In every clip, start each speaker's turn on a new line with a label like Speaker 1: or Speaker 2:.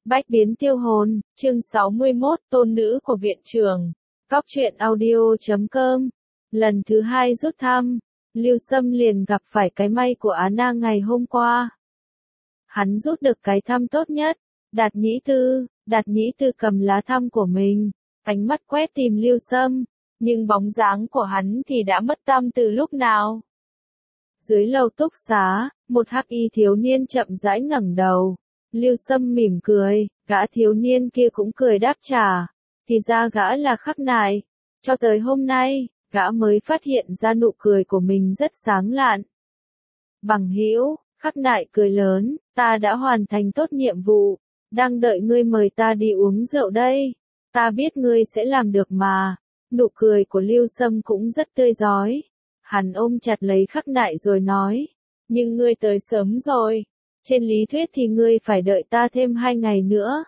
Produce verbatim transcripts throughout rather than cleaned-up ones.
Speaker 1: Bách biến tiêu hồn, chương sáu mươi mốt, tôn nữ của viện trưởng. Góc truyện audio chấm com. Lần thứ hai rút thăm, Lưu Sâm liền gặp phải cái may của Á Na ngày hôm qua. Hắn rút được cái thăm tốt nhất. Đạt Nhĩ Tư, Đạt Nhĩ Tư cầm lá thăm của mình, ánh mắt quét tìm Lưu Sâm, nhưng bóng dáng của hắn thì đã mất tăm từ lúc nào. Dưới lầu túc xá, một hắc y thiếu niên chậm rãi ngẩng đầu. Lưu Sâm mỉm cười, gã thiếu niên kia cũng cười đáp trả. Thì ra gã là Khắc Nại. Cho tới hôm nay, gã mới phát hiện ra nụ cười của mình rất sáng lạn. Bằng hữu, Khắc Nại cười lớn, ta đã hoàn thành tốt nhiệm vụ, đang đợi ngươi mời ta đi uống rượu đây. Ta biết ngươi sẽ làm được mà. Nụ cười của Lưu Sâm cũng rất tươi rói. Hắn ôm chặt lấy Khắc Nại rồi nói, nhưng ngươi tới sớm rồi. Trên lý thuyết thì ngươi phải đợi ta thêm hai ngày nữa.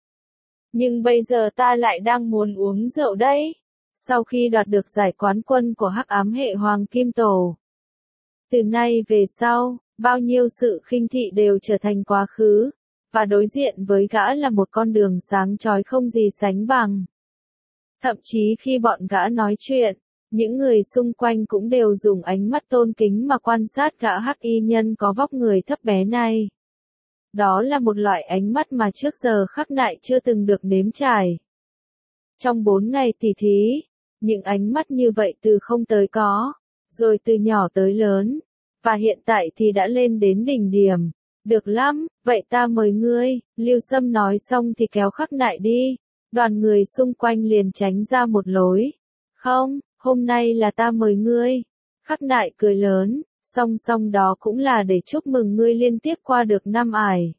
Speaker 1: Nhưng bây giờ ta lại đang muốn uống rượu đấy. Sau khi đoạt được giải quán quân của Hắc Ám Hệ Hoàng Kim Tổ. Từ nay về sau, bao nhiêu sự khinh thị đều trở thành quá khứ. Và đối diện với gã là một con đường sáng chói không gì sánh bằng. Thậm chí khi bọn gã nói chuyện, những người xung quanh cũng đều dùng ánh mắt tôn kính mà quan sát gã hắc y nhân có vóc người thấp bé này. Đó là một loại ánh mắt mà trước giờ Khắc Nại chưa từng được nếm trải. Trong bốn ngày tỉ thí, những ánh mắt như vậy từ không tới có, rồi từ nhỏ tới lớn, và hiện tại thì đã lên đến đỉnh điểm. Được lắm, vậy ta mời ngươi, Lưu Sâm nói xong thì kéo Khắc Nại đi, đoàn người xung quanh liền tránh ra một lối. Không, hôm nay là ta mời ngươi. Khắc Nại cười lớn, song song đó cũng là để chúc mừng ngươi liên tiếp qua được năm ải.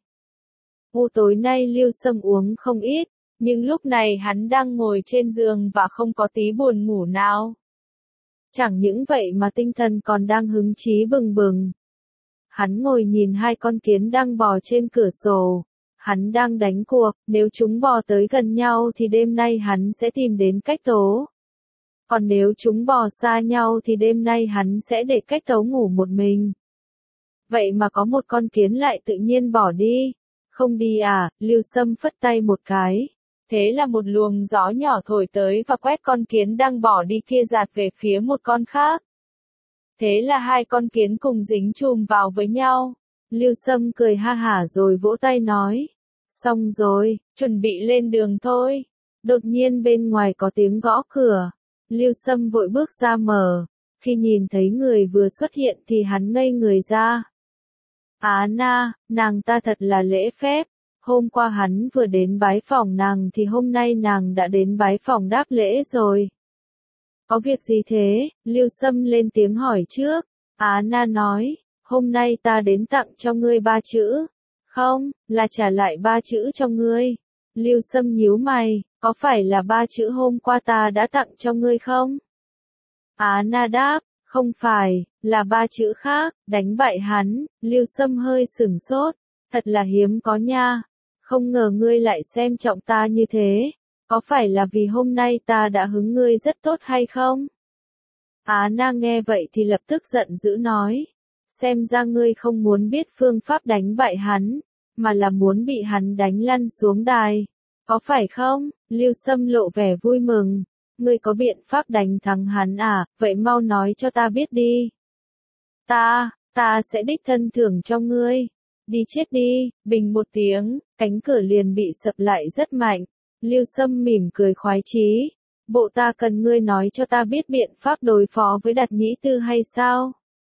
Speaker 1: U tối nay Lưu Sâm uống không ít, nhưng lúc này hắn đang ngồi trên giường và không có tí buồn ngủ nào. Chẳng những vậy mà tinh thần còn đang hứng chí bừng bừng. Hắn ngồi nhìn hai con kiến đang bò trên cửa sổ. Hắn đang đánh cuộc, nếu chúng bò tới gần nhau thì đêm nay hắn sẽ tìm đến cách tố. Còn nếu chúng bò xa nhau thì đêm nay hắn sẽ để cách tấu ngủ một mình. Vậy mà có một con kiến lại tự nhiên bỏ đi. Không đi à, Lưu Sâm phất tay một cái. Thế là một luồng gió nhỏ thổi tới và quét con kiến đang bỏ đi kia dạt về phía một con khác. Thế là hai con kiến cùng dính chùm vào với nhau. Lưu Sâm cười ha hả rồi vỗ tay nói. Xong rồi, chuẩn bị lên đường thôi. Đột nhiên bên ngoài có tiếng gõ cửa. Lưu Sâm vội bước ra mở. Khi nhìn thấy người vừa xuất hiện thì hắn ngây người ra. Á Na, nàng ta thật là lễ phép. Hôm qua hắn vừa đến bái phỏng nàng thì hôm nay nàng đã đến bái phỏng đáp lễ rồi. Có việc gì thế? Lưu Sâm lên tiếng hỏi trước. Á Na nói, hôm nay ta đến tặng cho ngươi ba chữ. Không, là trả lại ba chữ cho ngươi. Lưu Sâm nhíu mày, có phải là ba chữ hôm qua ta đã tặng cho ngươi không? Á Na đáp, không phải, là ba chữ khác, đánh bại hắn. Lưu Sâm hơi sửng sốt, thật là hiếm có nha. Không ngờ ngươi lại xem trọng ta như thế. Có phải là vì hôm nay ta đã hứng ngươi rất tốt hay không? Á Na nghe vậy thì lập tức giận dữ nói. Xem ra ngươi không muốn biết phương pháp đánh bại hắn, mà là muốn bị hắn đánh lăn xuống đài. Có phải không? Lưu Sâm lộ vẻ vui mừng. Ngươi có biện pháp đánh thắng hắn à, vậy mau nói cho ta biết đi. Ta, ta sẽ đích thân thưởng cho ngươi. Đi chết đi, bình một tiếng, cánh cửa liền bị sập lại rất mạnh. Lưu Sâm mỉm cười khoái chí. Bộ ta cần ngươi nói cho ta biết biện pháp đối phó với Đạt Nhĩ Tư hay sao?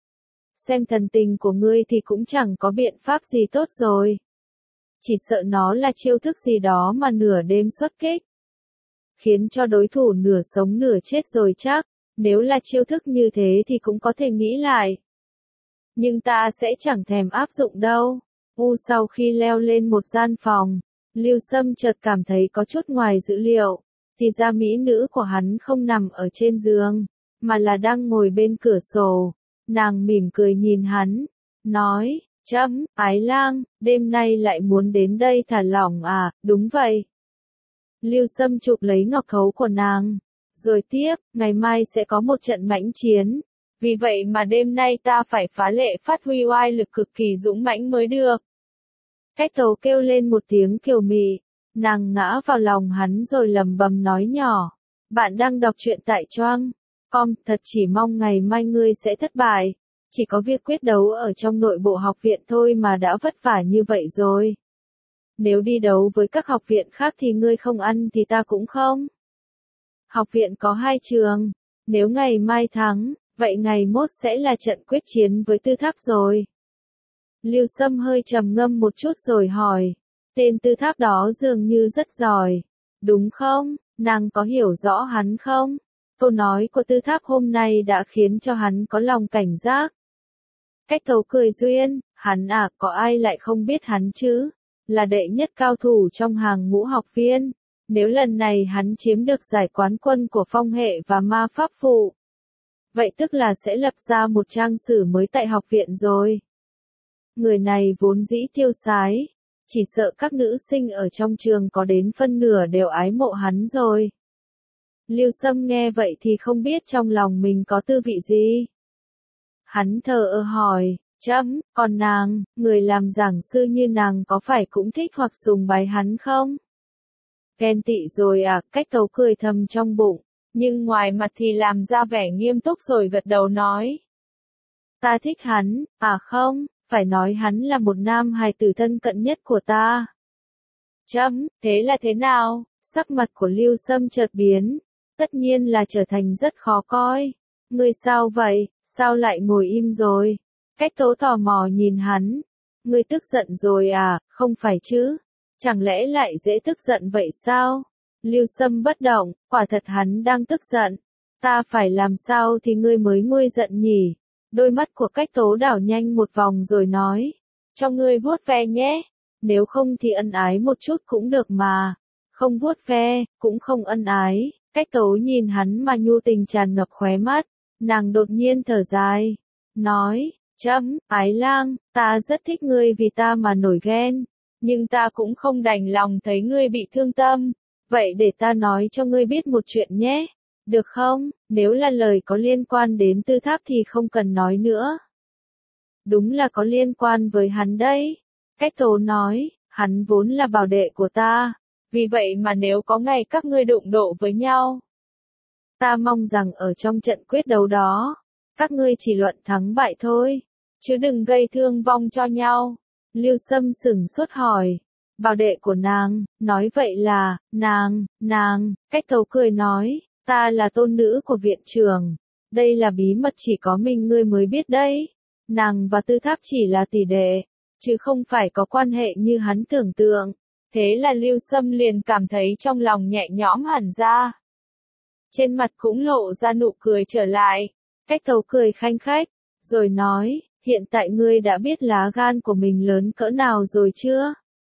Speaker 1: Xem thần tình của ngươi thì cũng chẳng có biện pháp gì tốt rồi. Chỉ sợ nó là chiêu thức gì đó mà nửa đêm xuất kích. Khiến cho đối thủ nửa sống nửa chết rồi chắc. Nếu là chiêu thức như thế thì cũng có thể nghĩ lại. Nhưng ta sẽ chẳng thèm áp dụng đâu. U sau khi leo lên một gian phòng, Lưu Sâm chợt cảm thấy có chút ngoài dữ liệu. Thì ra mỹ nữ của hắn không nằm ở trên giường, mà là đang ngồi bên cửa sổ. Nàng mỉm cười nhìn hắn, nói, chấm, Ái Lang, đêm nay lại muốn đến đây thả lỏng à, đúng vậy. Lưu Sâm chụp lấy ngọc khấu của nàng, rồi tiếp, ngày mai sẽ có một trận mãnh chiến. Vì vậy mà đêm nay ta phải phá lệ phát huy oai lực cực kỳ dũng mãnh mới được. Cách Tố kêu lên một tiếng kiều mị, nàng ngã vào lòng hắn rồi lầm bầm nói nhỏ. Bạn đang đọc truyện tại Choang. Com, thật chỉ mong ngày mai ngươi sẽ thất bại. Chỉ có việc quyết đấu ở trong nội bộ học viện thôi mà đã vất vả như vậy rồi. Nếu đi đấu với các học viện khác thì ngươi không ăn thì ta cũng không. Học viện có hai trường. Nếu ngày mai thắng, vậy ngày mốt sẽ là trận quyết chiến với Tư Tháp rồi. Lưu Sâm hơi trầm ngâm một chút rồi hỏi. Tên Tư Tháp đó dường như rất giỏi. Đúng không? Nàng có hiểu rõ hắn không? Câu nói của Tư Tháp hôm nay đã khiến cho hắn có lòng cảnh giác. Cách Tố cười duyên, hắn à, có ai lại không biết hắn chứ? Là đệ nhất cao thủ trong hàng ngũ học viên. Nếu lần này hắn chiếm được giải quán quân của phong hệ và ma pháp phụ, vậy tức là sẽ lập ra một trang sử mới tại học viện rồi. Người này vốn dĩ tiêu sái, chỉ sợ các nữ sinh ở trong trường có đến phân nửa đều ái mộ hắn rồi. Lưu Sâm nghe vậy thì không biết trong lòng mình có tư vị gì. Hắn thờ ơ hỏi, chấm, còn nàng, người làm giảng sư như nàng có phải cũng thích hoặc sùng bái hắn không? Ghen tị rồi à, Cách Tố cười thầm trong bụng, nhưng ngoài mặt thì làm ra vẻ nghiêm túc rồi gật đầu nói. Ta thích hắn, à không, phải nói hắn là một nam hài tử thân cận nhất của ta. Chấm, thế là thế nào? Sắc mặt của Lưu Sâm chợt biến, tất nhiên là trở thành rất khó coi. Ngươi sao vậy, sao lại ngồi im rồi? Cách Tố tò mò nhìn hắn. Ngươi tức giận rồi à, không phải chứ? Chẳng lẽ lại dễ tức giận vậy sao? Lưu Sâm bất động, quả thật hắn đang tức giận. Ta phải làm sao thì ngươi mới nguôi giận nhỉ? Đôi mắt của Cách Tố đảo nhanh một vòng rồi nói. Cho ngươi vuốt ve nhé. Nếu không thì ân ái một chút cũng được mà. Không vuốt ve, cũng không ân ái. Cách Tố nhìn hắn mà nhu tình tràn ngập khóe mắt. Nàng đột nhiên thở dài. Nói, chấm, Ái Lang, ta rất thích ngươi vì ta mà nổi ghen. Nhưng ta cũng không đành lòng thấy ngươi bị thương tâm. Vậy để ta nói cho ngươi biết một chuyện nhé. Được không? Nếu là lời có liên quan đến Tư Tháp thì không cần nói nữa. Đúng là có liên quan với hắn đấy. Cách Tố nói, hắn vốn là bảo đệ của ta. Vì vậy mà nếu có ngày các ngươi đụng độ với nhau, ta mong rằng ở trong trận quyết đấu đó, các ngươi chỉ luận thắng bại thôi, chứ đừng gây thương vong cho nhau. Lưu Sâm sửng sốt hỏi, bảo đệ của nàng, nói vậy là, nàng, nàng, Cách Tố cười nói, ta là tôn nữ của viện trưởng, đây là bí mật chỉ có mình ngươi mới biết đấy. Nàng và Tư Tháp chỉ là tỷ đệ, chứ không phải có quan hệ như hắn tưởng tượng. Thế là Lưu Sâm liền cảm thấy trong lòng nhẹ nhõm hẳn ra. Trên mặt cũng lộ ra nụ cười trở lại. Cách Tố cười khanh khách, rồi nói, hiện tại ngươi đã biết lá gan của mình lớn cỡ nào rồi chưa?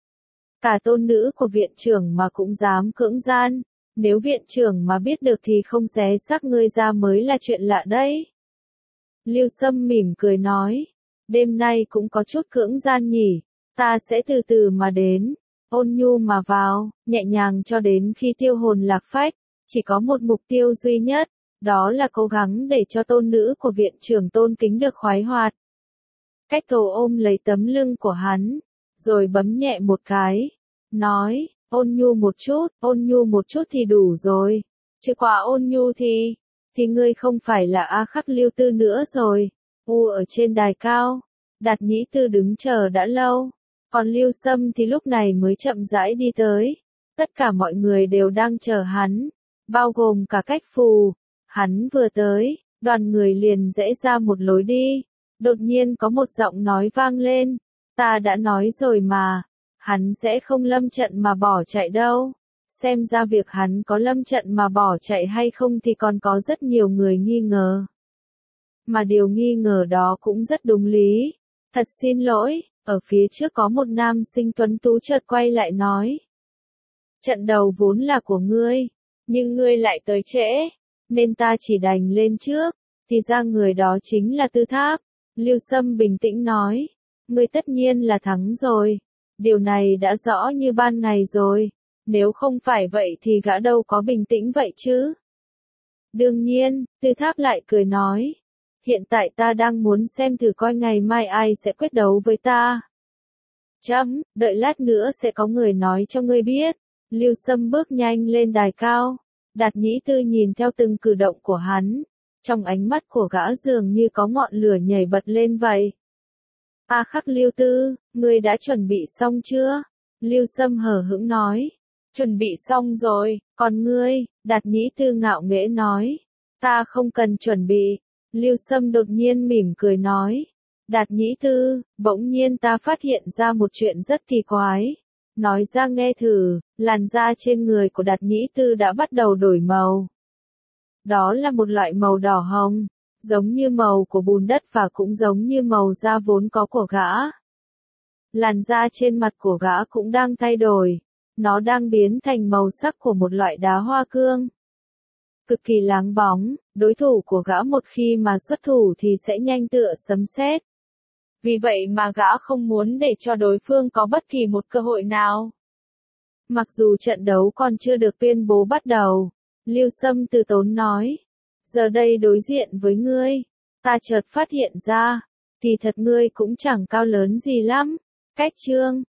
Speaker 1: Cả tôn nữ của viện trưởng mà cũng dám cưỡng gian. Nếu viện trưởng mà biết được thì không xé xác ngươi ra mới là chuyện lạ đấy. Lưu Sâm mỉm cười nói, đêm nay cũng có chút cưỡng gian nhỉ, ta sẽ từ từ mà đến. Ôn nhu mà vào, nhẹ nhàng cho đến khi tiêu hồn lạc phách, chỉ có một mục tiêu duy nhất, đó là cố gắng để cho tôn nữ của viện trưởng tôn kính được khoái hoạt. Cách Tố ôm lấy tấm lưng của hắn, rồi bấm nhẹ một cái, nói, ôn nhu một chút, ôn nhu một chút thì đủ rồi, chứ quá ôn nhu thì, thì ngươi không phải là A Khắc Lưu Tư nữa rồi. U ở trên đài cao, Đạt Nhĩ Tư đứng chờ đã lâu. Còn Lưu Sâm thì lúc này mới chậm rãi đi tới. Tất cả mọi người đều đang chờ hắn, bao gồm cả Cách Phù. Hắn vừa tới, đoàn người liền rẽ ra một lối đi. Đột nhiên có một giọng nói vang lên. Ta đã nói rồi mà, hắn sẽ không lâm trận mà bỏ chạy đâu. Xem ra việc hắn có lâm trận mà bỏ chạy hay không thì còn có rất nhiều người nghi ngờ. Mà điều nghi ngờ đó cũng rất đúng lý. Thật xin lỗi. Ở phía trước có một nam sinh tuấn tú chợt quay lại nói. Trận đầu vốn là của ngươi, nhưng ngươi lại tới trễ, nên ta chỉ đành lên trước, thì ra người đó chính là Tư Tháp. Lưu Sâm bình tĩnh nói, ngươi tất nhiên là thắng rồi, điều này đã rõ như ban ngày rồi, nếu không phải vậy thì gã đâu có bình tĩnh vậy chứ. Đương nhiên, Tư Tháp lại cười nói. Hiện tại ta đang muốn xem thử coi ngày mai ai sẽ quyết đấu với ta. Chấm, đợi lát nữa sẽ có người nói cho ngươi biết. Lưu Sâm bước nhanh lên đài cao. Đạt Nhĩ Tư nhìn theo từng cử động của hắn. Trong ánh mắt của gã dường như có ngọn lửa nhảy bật lên vậy. A Khắc Lưu Tư, ngươi đã chuẩn bị xong chưa? Lưu Sâm hờ hững nói. Chuẩn bị xong rồi, còn ngươi? Đạt Nhĩ Tư ngạo nghễ nói. Ta không cần chuẩn bị. Lưu Sâm đột nhiên mỉm cười nói. Đạt Nhĩ Tư, bỗng nhiên ta phát hiện ra một chuyện rất kỳ quái. Nói ra nghe thử, làn da trên người của Đạt Nhĩ Tư đã bắt đầu đổi màu. Đó là một loại màu đỏ hồng, giống như màu của bùn đất và cũng giống như màu da vốn có của gã. Làn da trên mặt của gã cũng đang thay đổi, nó đang biến thành màu sắc của một loại đá hoa cương. Cực kỳ láng bóng, đối thủ của gã một khi mà xuất thủ thì sẽ nhanh tựa sấm sét. Vì vậy mà gã không muốn để cho đối phương có bất kỳ một cơ hội nào. Mặc dù trận đấu còn chưa được tuyên bố bắt đầu, Lưu Sâm từ tốn nói. Giờ đây đối diện với ngươi, ta chợt phát hiện ra, kỳ thật ngươi cũng chẳng cao lớn gì lắm. Cách trương,